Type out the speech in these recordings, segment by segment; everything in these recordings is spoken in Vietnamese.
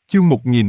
Chương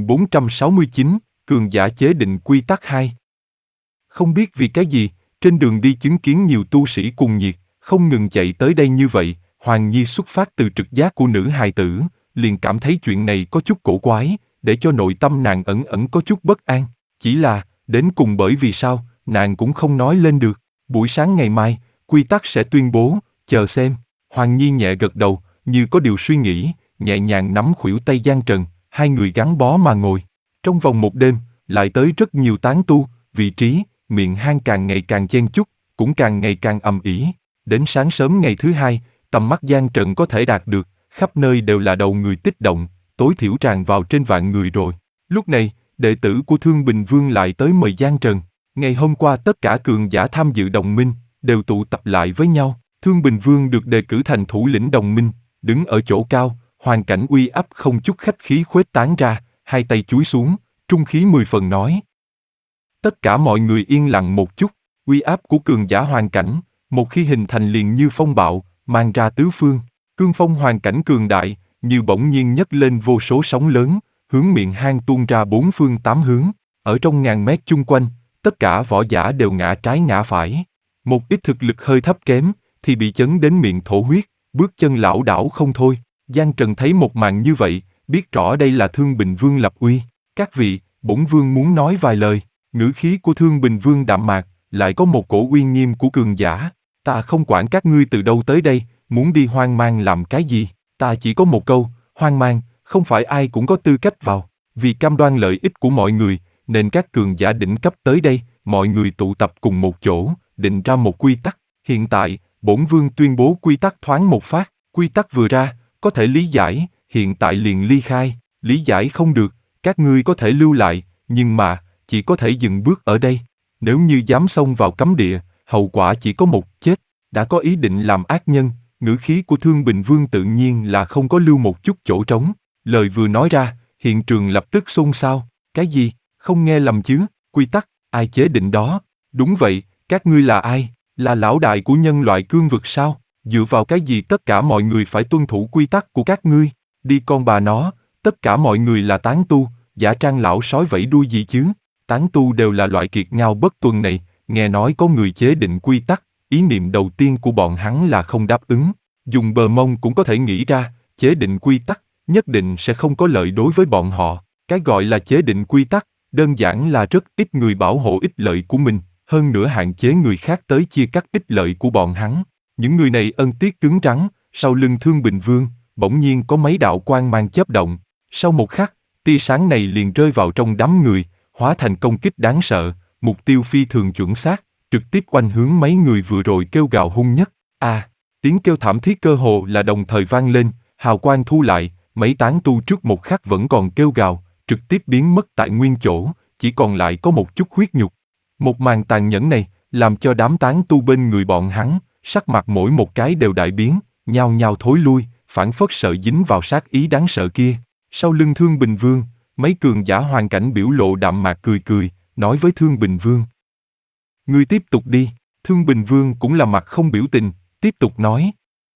1469, Cường giả chế định quy tắc 2. Không biết vì cái gì, trên đường đi chứng kiến nhiều tu sĩ cùng nhiệt, không ngừng chạy tới đây như vậy, Hoàng Nhi xuất phát từ trực giác của nữ hài tử, liền cảm thấy chuyện này có chút cổ quái, để cho nội tâm nàng ẩn ẩn có chút bất an. Chỉ là, đến cùng bởi vì sao, nàng cũng không nói lên được. Buổi sáng ngày mai, quy tắc sẽ tuyên bố, chờ xem. Hoàng Nhi nhẹ gật đầu, như có điều suy nghĩ, nhẹ nhàng nắm khuỷu tay Giang Trần, hai người gắn bó mà ngồi. Trong vòng một đêm, lại tới rất nhiều tán tu, vị trí, miệng hang càng ngày càng chen chúc, cũng càng ngày càng ầm ĩ. Đến sáng sớm ngày thứ hai, tầm mắt Giang Trần có thể đạt được, khắp nơi đều là đầu người tích động, tối thiểu tràn vào trên vạn người rồi. Lúc này, đệ tử của Thương Bình Vương lại tới mời Giang Trần. Ngày hôm qua tất cả cường giả tham dự đồng minh, đều tụ tập lại với nhau. Thương Bình Vương được đề cử thành thủ lĩnh đồng minh, đứng ở chỗ cao, hoàn cảnh uy áp không chút khách khí khuếch tán ra, hai tay chúi xuống, trung khí 10 phần nói. Tất cả mọi người yên lặng một chút, uy áp của cường giả hoàn cảnh, một khi hình thành liền như phong bạo, mang ra tứ phương, cương phong hoàn cảnh cường đại, như bỗng nhiên nhấc lên vô số sóng lớn, hướng miệng hang tuôn ra bốn phương tám hướng, ở trong ngàn mét chung quanh, tất cả võ giả đều ngã trái ngã phải. Một ít thực lực hơi thấp kém, thì bị chấn đến miệng thổ huyết, bước chân lảo đảo không thôi. Giang Trần thấy một màn như vậy, biết rõ đây là Thương Bình Vương lập uy. Các vị, bổn vương muốn nói vài lời. Ngữ khí của Thương Bình Vương đạm mạc, lại có một cổ uy nghiêm của cường giả. Ta không quản các ngươi từ đâu tới đây, muốn đi Hoang Mang làm cái gì. Ta chỉ có một câu, Hoang Mang, không phải ai cũng có tư cách vào. Vì cam đoan lợi ích của mọi người, nên các cường giả đỉnh cấp tới đây, mọi người tụ tập cùng một chỗ, định ra một quy tắc. Hiện tại, bổn vương tuyên bố quy tắc thoáng một phát. Quy tắc vừa ra, có thể lý giải, hiện tại liền ly khai. Lý giải không được, các ngươi có thể lưu lại, nhưng mà, chỉ có thể dừng bước ở đây. Nếu như dám xông vào cấm địa, hậu quả chỉ có một, chết. Đã có ý định làm ác nhân, ngữ khí của Thương Bình Vương tự nhiên là không có lưu một chút chỗ trống. Lời vừa nói ra, hiện trường lập tức xôn xao. Cái gì? Không nghe lầm chứ? Quy tắc, ai chế định đó? Đúng vậy, các ngươi là ai? Là lão đại của nhân loại cương vực sao? Dựa vào cái gì tất cả mọi người phải tuân thủ quy tắc của các ngươi? Đi con bà nó, tất cả mọi người là tán tu, giả trang lão sói vẫy đuôi gì chứ? Tán tu đều là loại kiệt ngao bất tuân này, nghe nói có người chế định quy tắc, ý niệm đầu tiên của bọn hắn là không đáp ứng. Dùng bờ mông cũng có thể nghĩ ra, chế định quy tắc, nhất định sẽ không có lợi đối với bọn họ. Cái gọi là chế định quy tắc, đơn giản là rất ít người bảo hộ ích lợi của mình, hơn nữa hạn chế người khác tới chia cắt ích lợi của bọn hắn. Những người này ân tiết cứng rắn, sau lưng Thương Bình Vương, bỗng nhiên có mấy đạo quang mang chớp động. Sau một khắc, tia sáng này liền rơi vào trong đám người, hóa thành công kích đáng sợ, mục tiêu phi thường chuẩn xác, trực tiếp oanh hướng mấy người vừa rồi kêu gào hung nhất. Tiếng kêu thảm thiết cơ hồ là đồng thời vang lên, hào quang thu lại, mấy tán tu trước một khắc vẫn còn kêu gào, trực tiếp biến mất tại nguyên chỗ, chỉ còn lại có một chút huyết nhục. Một màn tàn nhẫn này, làm cho đám tán tu bên người bọn hắn, sắc mặt mỗi một cái đều đại biến, nhao nhao thối lui, phảng phất sợ dính vào sát ý đáng sợ kia. Sau lưng Thương Bình Vương, mấy cường giả hoàn cảnh biểu lộ đạm mạc cười cười, nói với Thương Bình Vương. Ngươi tiếp tục đi. Thương Bình Vương cũng là mặt không biểu tình, tiếp tục nói.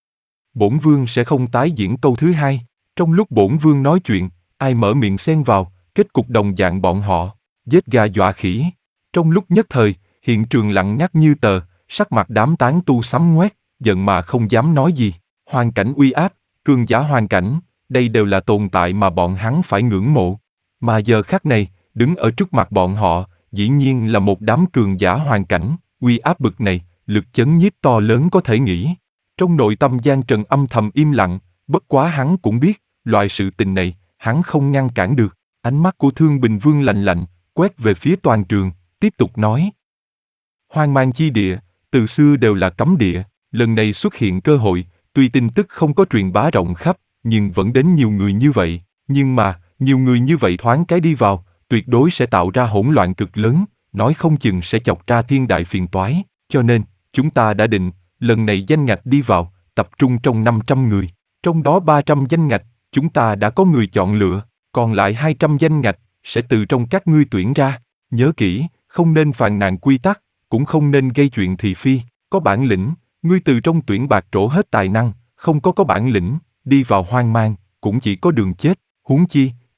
Bổn Vương sẽ không tái diễn câu thứ hai. Trong lúc Bổn Vương nói chuyện, ai mở miệng xen vào, kết cục đồng dạng bọn họ, giết gà dọa khỉ. Trong lúc nhất thời, hiện trường lặng ngắt như tờ, sắc mặt đám tán tu sám ngoét, giận mà không dám nói gì. Hoàn cảnh uy áp, cường giả hoàn cảnh, đây đều là tồn tại mà bọn hắn phải ngưỡng mộ. Mà giờ khắc này, đứng ở trước mặt bọn họ, dĩ nhiên là một đám cường giả hoàn cảnh, uy áp bực này, lực chấn nhiếp to lớn có thể nghĩ. Trong nội tâm Giang Trần âm thầm im lặng, bất quá hắn cũng biết, loại sự tình này, hắn không ngăn cản được. Ánh mắt của Thương Bình Vương lạnh lạnh, quét về phía toàn trường, tiếp tục nói. Hoang Mang chi địa, từ xưa đều là cấm địa, lần này xuất hiện cơ hội, tuy tin tức không có truyền bá rộng khắp, nhưng vẫn đến nhiều người như vậy. Nhưng mà, nhiều người như vậy thoáng cái đi vào, tuyệt đối sẽ tạo ra hỗn loạn cực lớn, nói không chừng sẽ chọc ra thiên đại phiền toái. Cho nên, chúng ta đã định, lần này danh ngạch đi vào, tập trung trong 500 người. Trong đó 300 danh ngạch, chúng ta đã có người chọn lựa, còn lại 200 danh ngạch, sẽ từ trong các ngươi tuyển ra. Nhớ kỹ, không nên phàn nàn quy tắc, cũng không nên gây chuyện thị phi. Có bản lĩnh, ngươi từ trong tuyển bạc trổ hết tài năng, không có bản lĩnh, đi vào Hoang Mang, cũng chỉ có đường chết. Huống chi,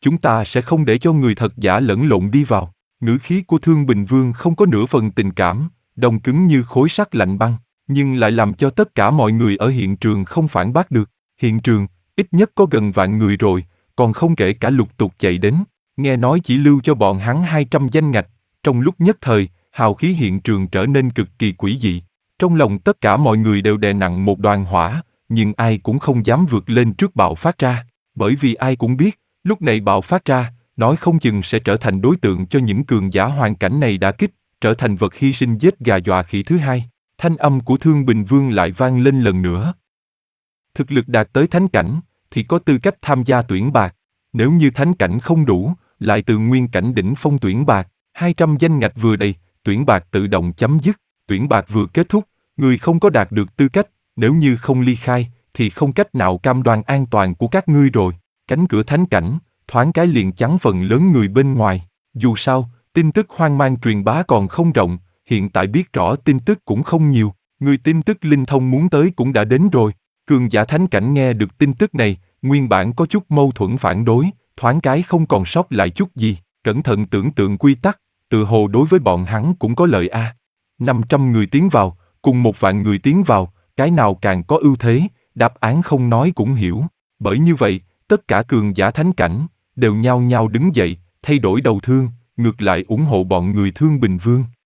chúng ta sẽ không để cho người thật giả lẫn lộn đi vào. Ngữ khí của Thương Bình Vương không có nửa phần tình cảm, đông cứng như khối sắt lạnh băng, nhưng lại làm cho tất cả mọi người ở hiện trường không phản bác được. Hiện trường, ít nhất có gần vạn người rồi, còn không kể cả lục tục chạy đến. Nghe nói chỉ lưu cho bọn hắn 200 danh ngạch, trong lúc nhất thời, hào khí hiện trường trở nên cực kỳ quỷ dị. Trong lòng tất cả mọi người đều đè nặng một đoàn hỏa, nhưng ai cũng không dám vượt lên trước bạo phát ra, bởi vì ai cũng biết, lúc này bạo phát ra, nói không chừng sẽ trở thành đối tượng cho những cường giả hoàn cảnh này đả kích, trở thành vật hy sinh giết gà dọa khỉ thứ hai. Thanh âm của Thương Bình Vương lại vang lên lần nữa. Thực lực đạt tới thánh cảnh, thì có tư cách tham gia tuyển bạc. Nếu như thánh cảnh không đủ, lại từ nguyên cảnh đỉnh phong tuyển bạc. 200 danh ngạch vừa đầy, tuyển bạc tự động chấm dứt. Tuyển bạc vừa kết thúc, người không có đạt được tư cách, nếu như không ly khai, thì không cách nào cam đoan an toàn của các ngươi rồi. Cánh cửa thánh cảnh, thoáng cái liền chắn phần lớn người bên ngoài. Dù sao, tin tức hoang mang truyền bá còn không rộng, hiện tại biết rõ tin tức cũng không nhiều. Người tin tức linh thông muốn tới cũng đã đến rồi. Cường giả thánh cảnh nghe được tin tức này, nguyên bản có chút mâu thuẫn phản đối, thoáng cái không còn sót lại chút gì. Cẩn thận tưởng tượng quy tắc, tự hồ đối với bọn hắn cũng có lợi a. 500 người tiến vào, cùng 1 vạn người tiến vào, cái nào càng có ưu thế, đáp án không nói cũng hiểu. Bởi như vậy, tất cả cường giả thánh cảnh đều nhao nhao đứng dậy, thay đổi đầu thương, ngược lại ủng hộ bọn người Thương Bình Vương.